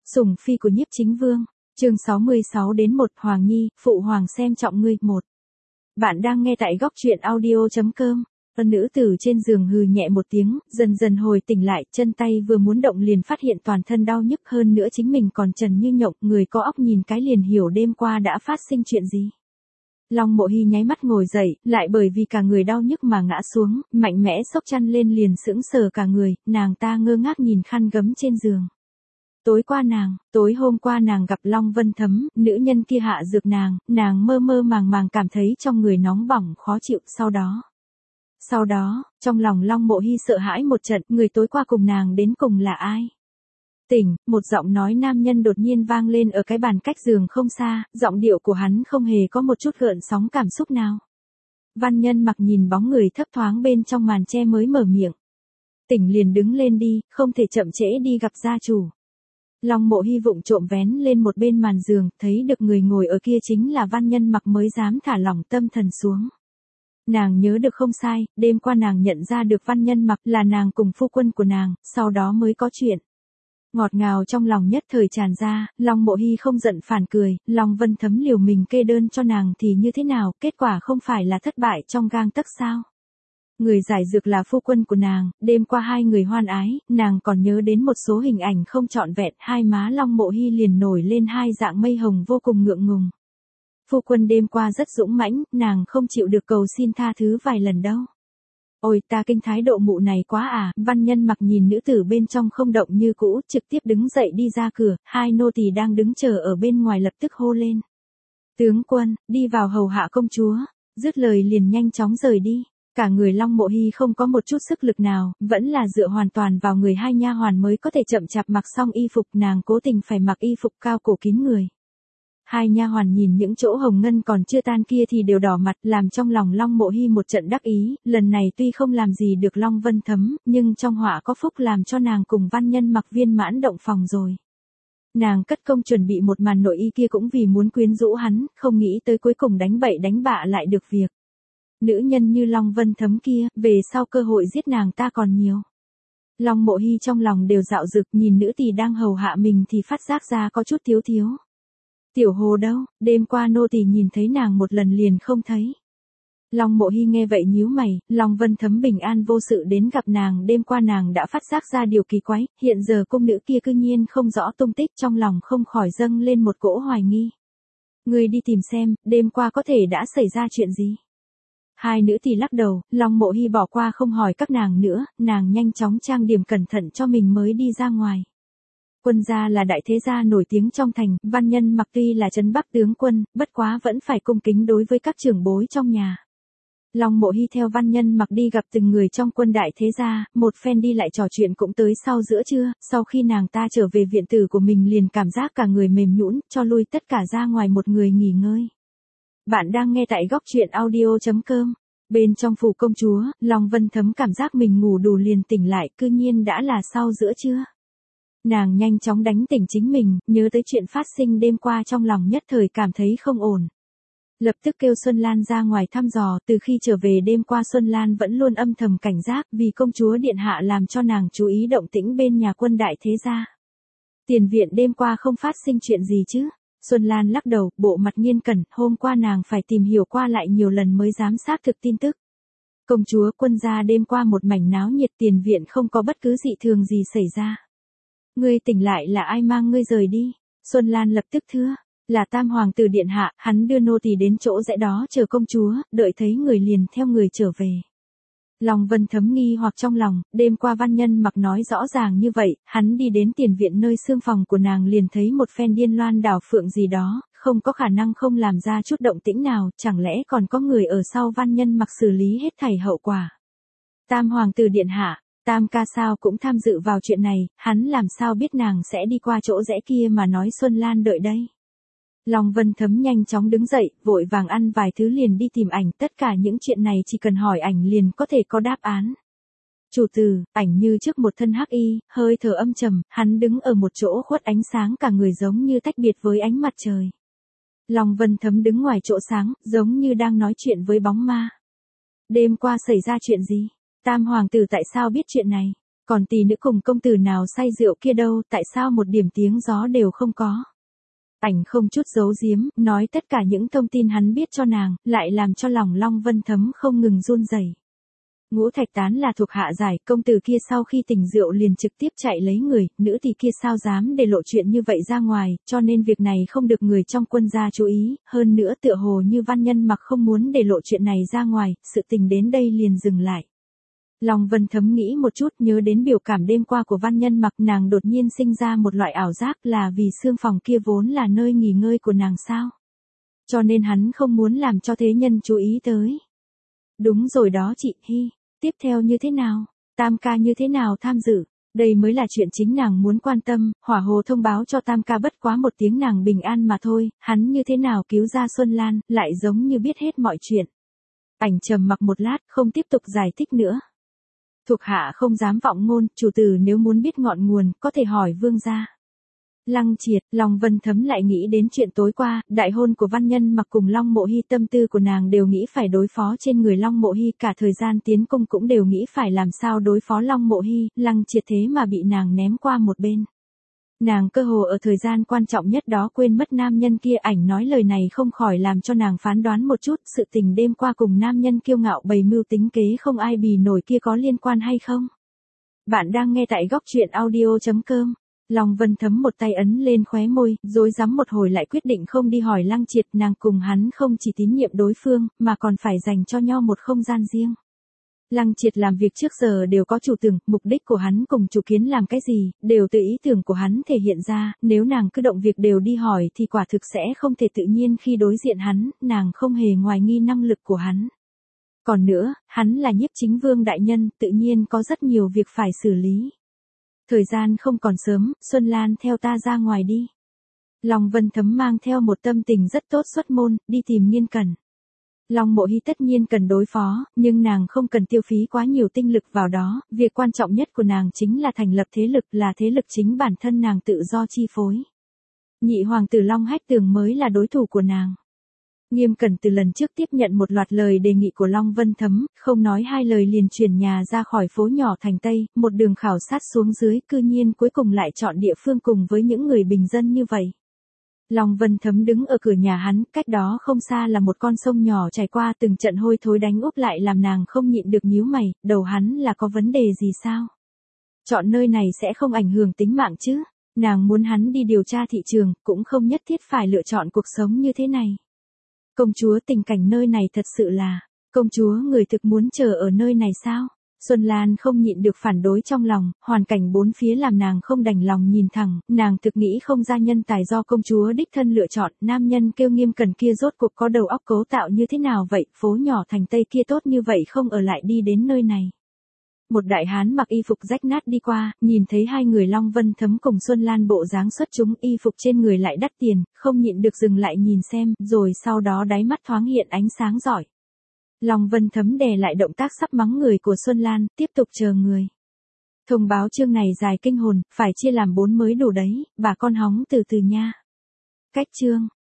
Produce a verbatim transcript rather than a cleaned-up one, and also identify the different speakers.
Speaker 1: Sủng phi của Nhiếp Chính Vương, chương sáu mươi sáu đến một Hoàng Nhi, phụ hoàng xem trọng ngươi, một. Bạn đang nghe tại góc truyện audio chấm com. Ân nữ tử trên giường hừ nhẹ một tiếng, dần dần hồi tỉnh lại, chân tay vừa muốn động liền phát hiện toàn thân đau nhức, hơn nữa chính mình còn trần như nhộng, người có óc nhìn cái liền hiểu đêm qua đã phát sinh chuyện gì. Long Mộ Hy nháy mắt ngồi dậy, lại bởi vì cả người đau nhức mà ngã xuống, mạnh mẽ xốc chăn lên liền sững sờ cả người, nàng ta ngơ ngác nhìn khăn gấm trên giường. Tối qua nàng, tối hôm qua nàng gặp Long Vân Thấm, nữ nhân kia hạ dược nàng, nàng mơ mơ màng màng cảm thấy trong người nóng bỏng khó chịu, sau đó. Sau đó, trong lòng Long Mộ Hy sợ hãi một trận, người tối qua cùng nàng đến cùng là ai? Tỉnh, một giọng nói nam nhân đột nhiên vang lên ở cái bàn cách giường không xa, giọng điệu của hắn không hề có một chút gợn sóng cảm xúc nào. Văn Nhân Mặc nhìn bóng người thấp thoáng bên trong màn che mới mở miệng. Tỉnh liền đứng lên đi, không thể chậm trễ đi gặp gia chủ. Long Mộ Hy vụng trộm vén lên một bên màn giường, thấy được người ngồi ở kia chính là Văn Nhân Mặc mới dám thả lỏng tâm thần xuống. Nàng nhớ được không sai, đêm qua nàng nhận ra được Văn Nhân Mặc là nàng cùng phu quân của nàng, sau đó mới có chuyện. Ngọt ngào trong lòng nhất thời tràn ra, Long Mộ Hy không giận phản cười, Long Vân Thấm liều mình kê đơn cho nàng thì như thế nào, kết quả không phải là thất bại trong gang tấc sao. Người giải dược là phu quân của nàng, đêm qua hai người hoan ái, nàng còn nhớ đến một số hình ảnh không trọn vẹn, hai má Long Mộ Hy liền nổi lên hai dạng mây hồng vô cùng ngượng ngùng. Phu quân đêm qua rất dũng mãnh, nàng không chịu được cầu xin tha thứ vài lần đâu. Ôi ta kinh thái độ mụ này quá à, Văn Nhân Mặc nhìn nữ tử bên trong không động như cũ, trực tiếp đứng dậy đi ra cửa, hai nô tỳ đang đứng chờ ở bên ngoài lập tức hô lên. Tướng quân, đi vào hầu hạ công chúa, dứt lời liền nhanh chóng rời đi. Cả người Long Mộ Hy không có một chút sức lực nào, vẫn là dựa hoàn toàn vào người hai nha hoàn mới có thể chậm chạp mặc xong y phục, nàng cố tình phải mặc y phục cao cổ kín người. Hai nha hoàn nhìn những chỗ hồng ngân còn chưa tan kia thì đều đỏ mặt, làm trong lòng Long Mộ Hy một trận đắc ý, lần này tuy không làm gì được Long Vân Thấm, nhưng trong họa có phúc làm cho nàng cùng Văn Nhân Mặc viên mãn động phòng rồi. Nàng cất công chuẩn bị một màn nội y kia cũng vì muốn quyến rũ hắn, không nghĩ tới cuối cùng đánh bậy đánh bạ lại được việc. Nữ nhân như Long Vân Thấm kia, về sau cơ hội giết nàng ta còn nhiều. Long Mộ Hy trong lòng đều dạo dực, nhìn nữ tỳ đang hầu hạ mình thì phát giác ra có chút thiếu thiếu. Tiểu Hồ đâu, đêm qua nô tỳ nhìn thấy nàng một lần liền không thấy. Long Mộ Hy nghe vậy nhíu mày, Long Vân Thấm bình an vô sự đến gặp nàng, đêm qua nàng đã phát giác ra điều kỳ quái, hiện giờ cung nữ kia cư nhiên không rõ tung tích, trong lòng không khỏi dâng lên một cỗ hoài nghi. Người đi tìm xem, đêm qua có thể đã xảy ra chuyện gì? Hai nữ thì lắc đầu, Long Mộ Hy bỏ qua không hỏi các nàng nữa, nàng nhanh chóng trang điểm cẩn thận cho mình mới đi ra ngoài. Quân gia là đại thế gia nổi tiếng trong thành, Văn Nhân Mặc tuy là trấn Bắc tướng quân, bất quá vẫn phải cung kính đối với các trưởng bối trong nhà. Long Mộ Hy theo Văn Nhân Mặc đi gặp từng người trong quân đại thế gia, một phen đi lại trò chuyện cũng tới sau giữa trưa, sau khi nàng ta trở về viện tử của mình liền cảm giác cả người mềm nhũn, cho lui tất cả ra ngoài một người nghỉ ngơi. Bạn đang nghe tại góc truyện audio chấm com. Bên trong phủ công chúa, Long Vân Thấm cảm giác mình ngủ đủ liền tỉnh lại, cư nhiên đã là sau giữa trưa. Nàng nhanh chóng đánh tỉnh chính mình, nhớ tới chuyện phát sinh đêm qua trong lòng nhất thời cảm thấy không ổn. Lập tức kêu Xuân Lan ra ngoài thăm dò, từ khi trở về đêm qua Xuân Lan vẫn luôn âm thầm cảnh giác vì công chúa điện hạ làm cho nàng chú ý động tĩnh bên nhà quân đại thế gia. Tiền viện đêm qua không phát sinh chuyện gì chứ? Xuân Lan lắc đầu, bộ mặt nghiên cẩn, hôm qua nàng phải tìm hiểu qua lại nhiều lần mới dám xác thực tin tức. Công chúa quân gia đêm qua một mảnh náo nhiệt, tiền viện không có bất cứ dị thường gì xảy ra. Ngươi tỉnh lại là ai mang ngươi rời đi? Xuân Lan lập tức thưa, là Tam Hoàng tử điện hạ, hắn đưa nô tỳ đến chỗ rẽ đó chờ công chúa, đợi thấy người liền theo người trở về. Long Vân Thấm nghi hoặc trong lòng, đêm qua Văn Nhân Mặc nói rõ ràng như vậy, hắn đi đến tiền viện nơi xương phòng của nàng liền thấy một phen điên loan đảo phượng gì đó, không có khả năng không làm ra chút động tĩnh nào, chẳng lẽ còn có người ở sau Văn Nhân Mặc xử lý hết thảy hậu quả. Tam Hoàng tử điện hạ, Tam ca sao cũng tham dự vào chuyện này, hắn làm sao biết nàng sẽ đi qua chỗ rẽ kia mà nói Xuân Lan đợi đây. Long Vân Thấm nhanh chóng đứng dậy, vội vàng ăn vài thứ liền đi tìm ảnh, tất cả những chuyện này chỉ cần hỏi ảnh liền có thể có đáp án. Chủ tử, ảnh như trước một thân hắc y, hơi thở âm trầm, hắn đứng ở một chỗ khuất ánh sáng cả người giống như tách biệt với ánh mặt trời. Long Vân Thấm đứng ngoài chỗ sáng, giống như đang nói chuyện với bóng ma. Đêm qua xảy ra chuyện gì? Tam Hoàng tử tại sao biết chuyện này? Còn tỷ nữ cùng công tử nào say rượu kia đâu, tại sao một điểm tiếng gió đều không có. Ảnh không chút giấu giếm, nói tất cả những thông tin hắn biết cho nàng, lại làm cho lòng Long Vân Thấm không ngừng run rẩy. Ngũ Thạch Tán là thuộc hạ giải, công tử kia sau khi tỉnh rượu liền trực tiếp chạy lấy người, nữ thì kia sao dám để lộ chuyện như vậy ra ngoài, cho nên việc này không được người trong quân gia chú ý, hơn nữa tựa hồ như Văn Nhân Mặc không muốn để lộ chuyện này ra ngoài, sự tình đến đây liền dừng lại. Long Vân Thấm nghĩ một chút, nhớ đến biểu cảm đêm qua của Văn Nhân Mặc, nàng đột nhiên sinh ra một loại ảo giác là vì xương phòng kia vốn là nơi nghỉ ngơi của nàng sao. Cho nên hắn không muốn làm cho thế nhân chú ý tới. Đúng rồi đó chị, hi. Tiếp theo như thế nào? Tam ca như thế nào tham dự? Đây mới là chuyện chính nàng muốn quan tâm, hỏa hồ thông báo cho Tam ca bất quá một tiếng nàng bình an mà thôi, hắn như thế nào cứu ra Xuân Lan, lại giống như biết hết mọi chuyện. Ảnh trầm mặc một lát, không tiếp tục giải thích nữa. Thuộc hạ không dám vọng ngôn, chủ tử nếu muốn biết ngọn nguồn, có thể hỏi vương gia. Lăng Triệt, Long Vân Thấm lại nghĩ đến chuyện tối qua, đại hôn của Văn Nhân Mặc cùng Long Mộ Hy, tâm tư của nàng đều nghĩ phải đối phó trên người Long Mộ Hy, cả thời gian tiến cung cũng đều nghĩ phải làm sao đối phó Long Mộ Hy, Lăng Triệt thế mà bị nàng ném qua một bên. Nàng cơ hồ ở thời gian quan trọng nhất đó quên mất nam nhân kia. Ảnh nói lời này không khỏi làm cho nàng phán đoán một chút, sự tình đêm qua cùng nam nhân kiêu ngạo bày mưu tính kế không ai bì nổi kia có liên quan hay không? Bạn đang nghe tại góc truyện audio chấm com. Long Vân Thấm một tay ấn lên khóe môi, rối rắm một hồi lại quyết định không đi hỏi Lăng Triệt, nàng cùng hắn không chỉ tín nhiệm đối phương, mà còn phải dành cho nhau một không gian riêng. Lăng Triệt làm việc trước giờ đều có chủ tưởng, mục đích của hắn cùng chủ kiến làm cái gì, đều từ ý tưởng của hắn thể hiện ra, nếu nàng cứ động việc đều đi hỏi thì quả thực sẽ không thể tự nhiên khi đối diện hắn, nàng không hề hoài nghi năng lực của hắn. Còn nữa, hắn là Nhiếp Chính Vương đại nhân, tự nhiên có rất nhiều việc phải xử lý. Thời gian không còn sớm, Xuân Lan theo ta ra ngoài đi. Long Vân Thấm mang theo một tâm tình rất tốt xuất môn, đi tìm Nghiên Cẩn. Long Mộ Hy tất nhiên cần đối phó, nhưng nàng không cần tiêu phí quá nhiều tinh lực vào đó, việc quan trọng nhất của nàng chính là thành lập thế lực, là thế lực chính bản thân nàng tự do chi phối. Nhị hoàng tử Long Hách Tường mới là đối thủ của nàng. Nghiêm Cẩn từ lần trước tiếp nhận một loạt lời đề nghị của Long Vân Thấm, không nói hai lời liền chuyển nhà ra khỏi phố nhỏ thành Tây, một đường khảo sát xuống dưới, cư nhiên cuối cùng lại chọn địa phương cùng với những người bình dân như vậy. Long Vân Thấm đứng ở cửa nhà hắn, cách đó không xa là một con sông nhỏ chảy qua, từng trận hôi thối đánh úp lại làm nàng không nhịn được nhíu mày, đầu hắn là có vấn đề gì sao? Chọn nơi này sẽ không ảnh hưởng tính mạng chứ? Nàng muốn hắn đi điều tra thị trường, cũng không nhất thiết phải lựa chọn cuộc sống như thế này. Công chúa, tình cảnh nơi này thật sự là, công chúa người thực muốn chờ ở nơi này sao? Xuân Lan không nhịn được phản đối trong lòng, hoàn cảnh bốn phía làm nàng không đành lòng nhìn thẳng, nàng thực nghĩ không ra nhân tài do công chúa đích thân lựa chọn, nam nhân kêu Nghiêm Cẩn kia rốt cuộc có đầu óc cấu tạo như thế nào vậy, phố nhỏ thành Tây kia tốt như vậy không ở lại đi đến nơi này. Một đại hán mặc y phục rách nát đi qua, nhìn thấy hai người Long Vân Thấm cùng Xuân Lan bộ dáng xuất chúng, y phục trên người lại đắt tiền, không nhịn được dừng lại nhìn xem, rồi sau đó đáy mắt thoáng hiện ánh sáng giỏi. Long Vân Thấm đè lại động tác sắp mắng người của Xuân Lan, tiếp tục chờ người. Thông báo chương này dài kinh hồn, phải chia làm bốn mới đủ đấy, bà con hóng từ từ nha. Cách chương.